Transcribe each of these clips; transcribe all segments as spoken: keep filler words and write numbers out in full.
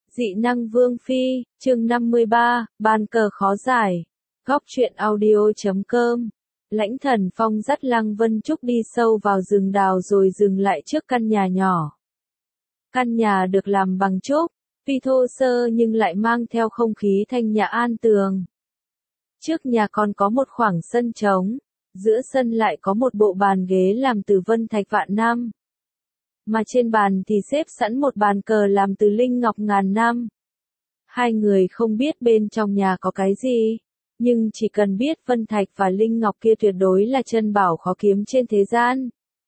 Dị năng Vương Phi, chương năm mươi ba, bàn cờ khó giải. Góc truyện audio chấm com. Lãnh Thần Phong dắt Lăng Vân Trúc đi sâu vào rừng đào rồi dừng lại trước căn nhà nhỏ. Căn nhà được làm bằng trúc, tuy thô sơ nhưng lại mang theo không khí thanh nhã an tường. Trước nhà còn có một khoảng sân trống, giữa sân lại có một bộ bàn ghế làm từ vân thạch vạn năm. Mà trên bàn thì xếp sẵn một bàn cờ làm từ linh ngọc ngàn năm. Hai người không biết bên trong nhà có cái gì, nhưng chỉ cần biết vân thạch và linh ngọc kia tuyệt đối là chân bảo khó kiếm trên thế gian.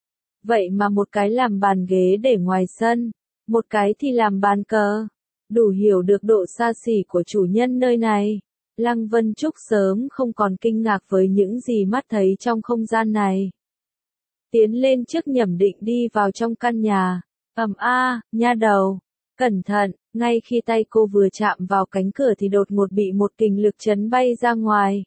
Vậy mà một cái làm bàn ghế để ngoài sân, một cái thì làm bàn cờ, đủ hiểu được độ xa xỉ của chủ nhân nơi này. Lăng Vân Trúc sớm không còn kinh ngạc với những gì mắt thấy trong không gian này. Tiến lên trước nhẩm định đi vào trong căn nhà. Ầm a, nha đầu, cẩn thận, ngay khi tay cô vừa chạm vào cánh cửa thì đột ngột bị một kình lực chấn bay ra ngoài.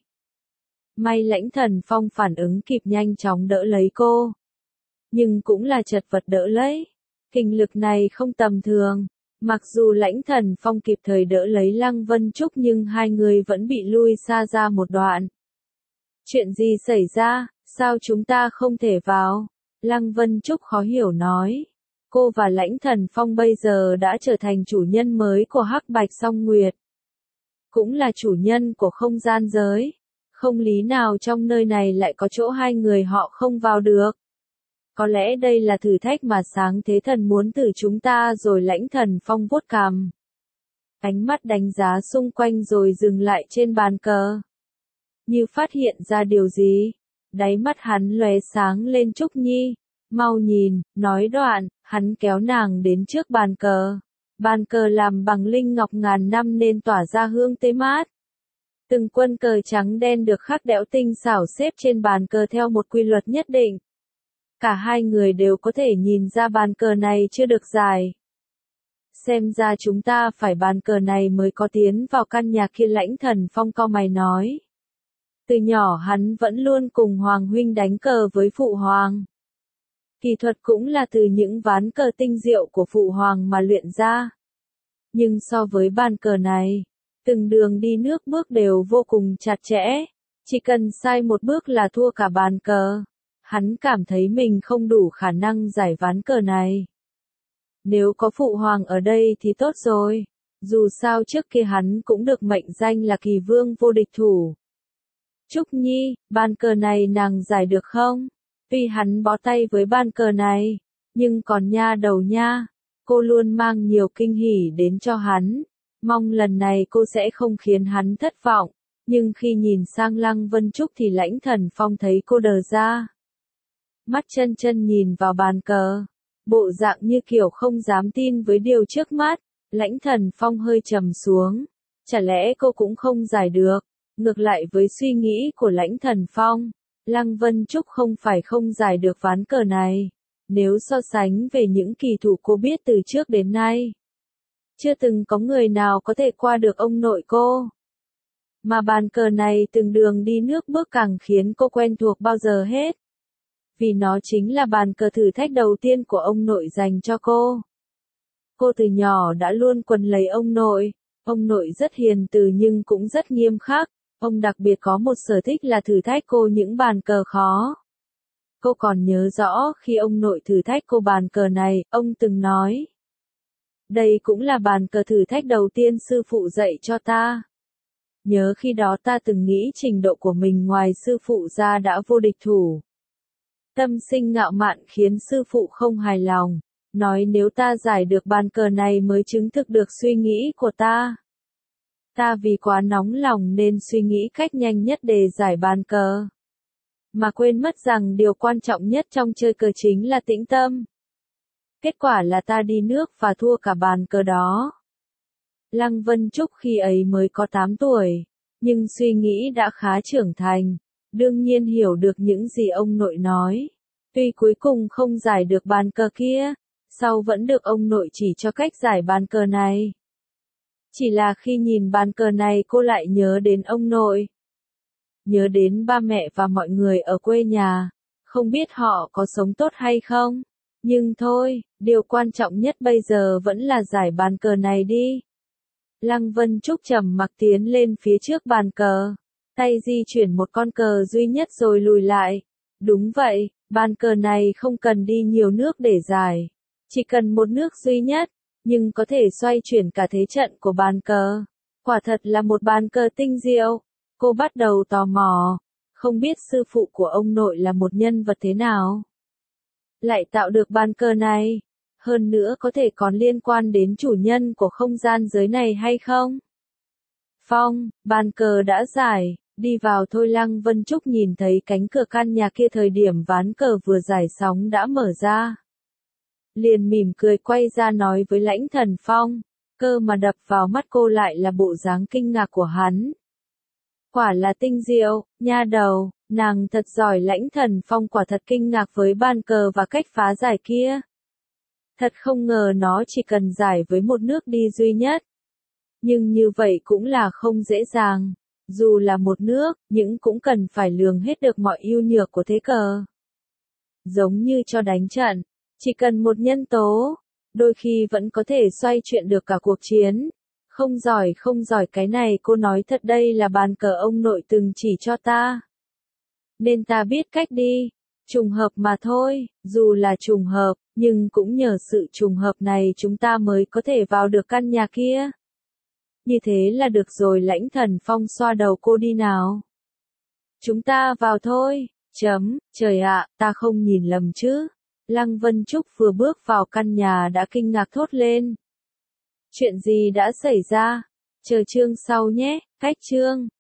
May Lãnh Thần Phong phản ứng kịp nhanh chóng đỡ lấy cô. Nhưng cũng là chật vật đỡ lấy. Kình lực này không tầm thường. Mặc dù Lãnh Thần Phong kịp thời đỡ lấy Lăng Vân Trúc nhưng hai người vẫn bị lui xa ra một đoạn. Chuyện gì xảy ra, sao chúng ta không thể vào? Lăng Vân Trúc khó hiểu nói. Cô và Lãnh Thần Phong bây giờ đã trở thành chủ nhân mới của Hắc Bạch Song Nguyệt. Cũng là chủ nhân của không gian giới. Không lý nào trong nơi này lại có chỗ hai người họ không vào được. Có lẽ đây là thử thách mà Sáng Thế Thần muốn từ chúng ta rồi. Lãnh Thần Phong vuốt cằm. Ánh mắt đánh giá xung quanh rồi dừng lại trên bàn cờ. Như phát hiện ra điều gì, đáy mắt hắn lóe sáng lên. Trúc Nhi, mau nhìn, nói đoạn, hắn kéo nàng đến trước bàn cờ. Bàn cờ làm bằng linh ngọc ngàn năm nên tỏa ra hương tê mát. Từng quân cờ trắng đen được khắc đẽo tinh xảo xếp trên bàn cờ theo một quy luật nhất định. Cả hai người đều có thể nhìn ra bàn cờ này chưa được giải. Xem ra chúng ta phải bàn cờ này mới có tiến vào căn nhà kia. Lãnh Thần Phong cau mày nói. Từ nhỏ hắn vẫn luôn cùng Hoàng huynh đánh cờ với Phụ Hoàng. Kỳ thuật cũng là từ những ván cờ tinh diệu của Phụ Hoàng mà luyện ra. Nhưng so với bàn cờ này, từng đường đi nước bước đều vô cùng chặt chẽ. Chỉ cần sai một bước là thua cả bàn cờ. Hắn cảm thấy mình không đủ khả năng giải ván cờ này. Nếu có Phụ Hoàng ở đây thì tốt rồi. Dù sao trước kia hắn cũng được mệnh danh là kỳ vương vô địch thủ. Trúc Nhi, bàn cờ này nàng giải được không? Tuy hắn bó tay với bàn cờ này, nhưng còn nha đầu nha, cô luôn mang nhiều kinh hỉ đến cho hắn. Mong lần này cô sẽ không khiến hắn thất vọng. Nhưng khi nhìn sang Lăng Vân Trúc thì Lãnh Thần Phong thấy cô đờ ra. Mắt chân chân nhìn vào bàn cờ, bộ dạng như kiểu không dám tin với điều trước mắt. Lãnh Thần Phong hơi trầm xuống. Chả lẽ cô cũng không giải được? Ngược lại với suy nghĩ của Lãnh Thần Phong, Lăng Vân Trúc không phải không giải được ván cờ này. Nếu so sánh về những kỳ thủ cô biết từ trước đến nay, chưa từng có người nào có thể qua được ông nội cô. Mà bàn cờ này từng đường đi nước bước càng khiến cô quen thuộc bao giờ hết. Vì nó chính là bàn cờ thử thách đầu tiên của ông nội dành cho cô. Cô từ nhỏ đã luôn quấn lấy ông nội. Ông nội rất hiền từ nhưng cũng rất nghiêm khắc. Ông đặc biệt có một sở thích là thử thách cô những bàn cờ khó. Cô còn nhớ rõ khi ông nội thử thách cô bàn cờ này, ông từng nói. Đây cũng là bàn cờ thử thách đầu tiên sư phụ dạy cho ta. Nhớ khi đó ta từng nghĩ trình độ của mình ngoài sư phụ ra đã vô địch thủ. Tâm sinh ngạo mạn khiến sư phụ không hài lòng. Nói nếu ta giải được bàn cờ này mới chứng thực được suy nghĩ của ta. Ta vì quá nóng lòng nên suy nghĩ cách nhanh nhất để giải bàn cờ. Mà quên mất rằng điều quan trọng nhất trong chơi cờ chính là tĩnh tâm. Kết quả là ta đi nước và thua cả bàn cờ đó. Lăng Vân Trúc khi ấy mới có tám tuổi, nhưng suy nghĩ đã khá trưởng thành, đương nhiên hiểu được những gì ông nội nói. Tuy cuối cùng không giải được bàn cờ kia, sau vẫn được ông nội chỉ cho cách giải bàn cờ này. Chỉ là khi nhìn bàn cờ này cô lại nhớ đến ông nội. Nhớ đến ba mẹ và mọi người ở quê nhà. Không biết họ có sống tốt hay không. Nhưng thôi, điều quan trọng nhất bây giờ vẫn là giải bàn cờ này đi. Lăng Vân Trúc trầm mặc tiến lên phía trước bàn cờ. Tay di chuyển một con cờ duy nhất rồi lùi lại. Đúng vậy, bàn cờ này không cần đi nhiều nước để giải. Chỉ cần một nước duy nhất, nhưng có thể xoay chuyển cả thế trận của bàn cờ. Quả thật là một bàn cờ tinh diệu. Cô bắt đầu tò mò. Không biết sư phụ của ông nội là một nhân vật thế nào? Lại tạo được bàn cờ này. Hơn nữa có thể còn liên quan đến chủ nhân của không gian giới này hay không? Phong, bàn cờ đã giải, đi vào thôi. Lăng Vân Trúc nhìn thấy cánh cửa căn nhà kia thời điểm ván cờ vừa giải sóng đã mở ra. Liền mỉm cười quay ra nói với Lãnh Thần Phong, cơ mà đập vào mắt cô lại là bộ dáng kinh ngạc của hắn. Quả là tinh diệu, nha đầu, nàng thật giỏi. Lãnh Thần Phong quả thật kinh ngạc với bàn cờ và cách phá giải kia. Thật không ngờ nó chỉ cần giải với một nước đi duy nhất. Nhưng như vậy cũng là không dễ dàng. Dù là một nước, nhưng cũng cần phải lường hết được mọi ưu nhược của thế cờ. Giống như cho đánh trận, chỉ cần một nhân tố, đôi khi vẫn có thể xoay chuyển được cả cuộc chiến. Không giỏi không giỏi cái này cô nói thật, đây là bàn cờ ông nội từng chỉ cho ta. Nên ta biết cách đi. Trùng hợp mà thôi, dù là trùng hợp, nhưng cũng nhờ sự trùng hợp này chúng ta mới có thể vào được căn nhà kia. Như thế là được rồi. Lãnh Thần Phong xoa đầu cô, đi nào. Chúng ta vào thôi. Chấm, trời ạ, ta không nhìn lầm chứ. Lăng Vân Trúc vừa bước vào căn nhà đã kinh ngạc thốt lên. Chuyện gì đã xảy ra? Chờ chương sau nhé, cách chương.